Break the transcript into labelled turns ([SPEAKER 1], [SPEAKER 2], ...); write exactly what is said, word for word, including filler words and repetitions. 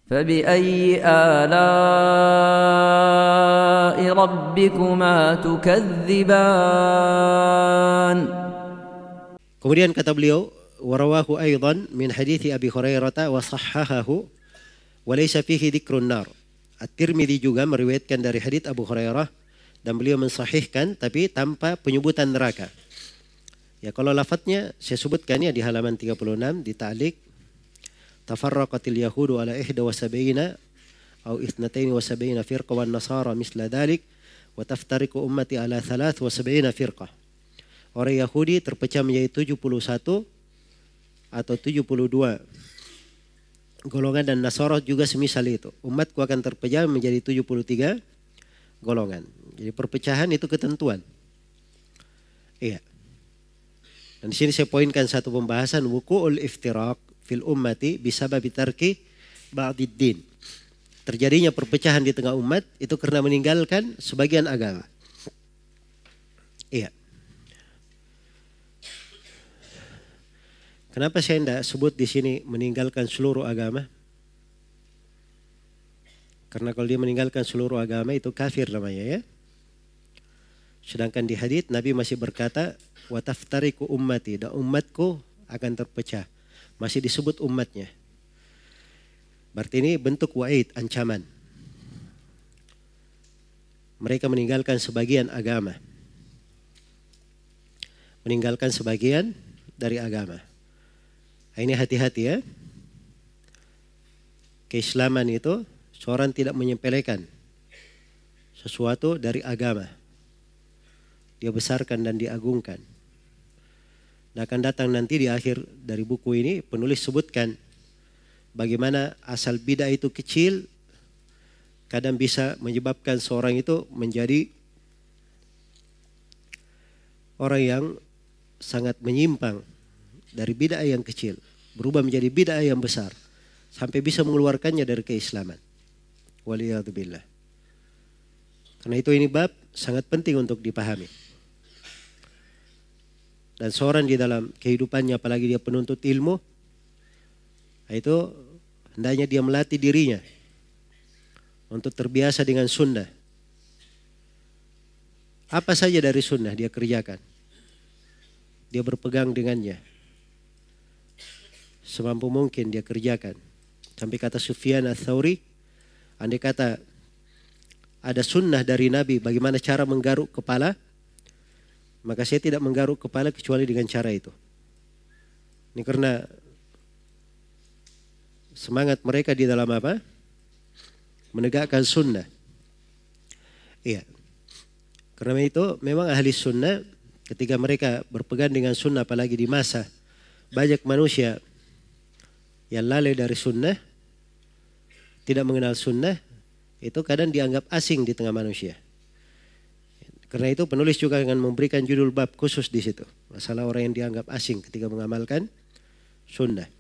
[SPEAKER 1] فبأي آلاء ربكما تكذبان.
[SPEAKER 2] Kemudian kata beliau, warawahu aidan min hadithi Abi Hurairah wa sahhahahu wa laysa fihi dzikrun nar. At-Tirmidzi juga meriwayatkan dari hadits Abu Hurairah dan beliau mensahihkan tapi tanpa penyebutan neraka. Ya, kalau lafadznya saya sebutkan ya di halaman tiga puluh enam di ta'liq. Tafarraqatil yahudu ala ihda wa sab'ina aw ithnatain wa sab'ina firqa wan nasara misla dhalik wa taftariqu ummati ala thalath wa sab'ina firqah. Orang Yahudi terpecah menjadi tujuh puluh satu atau tujuh puluh dua golongan dan Nasara juga semisal itu. Umatku akan terpecah menjadi tujuh puluh tiga golongan. Jadi perpecahan itu ketentuan. Iya. Dan di sini saya poinkan satu pembahasan wuqu'ul iftiraq fil ummati bisababi tarki ba'did din. Terjadinya perpecahan di tengah umat itu karena meninggalkan sebagian agama. Iya. Kenapa saya tidak sebut di sini meninggalkan seluruh agama? Karena kalau dia meninggalkan seluruh agama itu kafir namanya ya. Sedangkan di hadits Nabi masih berkata wa taftariqu ummati, dan umatku akan terpecah. Masih disebut umatnya. Berarti ini bentuk wa'id, ancaman. Mereka meninggalkan sebagian agama. Meninggalkan sebagian dari agama. Ini hati-hati ya. Keislaman itu seorang tidak menyepelekan sesuatu dari agama. Dia besarkan dan diagungkan. Dan akan datang nanti di akhir dari buku ini penulis sebutkan bagaimana asal bidah itu kecil kadang bisa menyebabkan seorang itu menjadi orang yang sangat menyimpang dari bid'ah yang kecil berubah menjadi bid'ah yang besar sampai bisa mengeluarkannya dari keislaman. Waliyadzubillah. Karena itu ini bab sangat penting untuk dipahami. Dan seorang di dalam kehidupannya apalagi dia penuntut ilmu, itu hendaknya dia melatih dirinya untuk terbiasa dengan sunnah. Apa saja dari sunnah dia kerjakan. Dia berpegang dengannya. Semampu mungkin dia kerjakan. Sampai kata Sufyan Ats-Tsauri, andai kata ada sunnah dari Nabi bagaimana cara menggaruk kepala, maka saya tidak menggaruk kepala kecuali dengan cara itu. Ini karena semangat mereka di dalam apa? Menegakkan sunnah. Iya. Karena itu memang ahli sunnah ketika mereka berpegang dengan sunnah apalagi di masa banyak manusia yang lalai dari sunnah, tidak mengenal sunnah, itu kadang dianggap asing di tengah manusia. Karena itu penulis juga akan memberikan judul bab khusus di situ. Masalah orang yang dianggap asing ketika mengamalkan sunnah.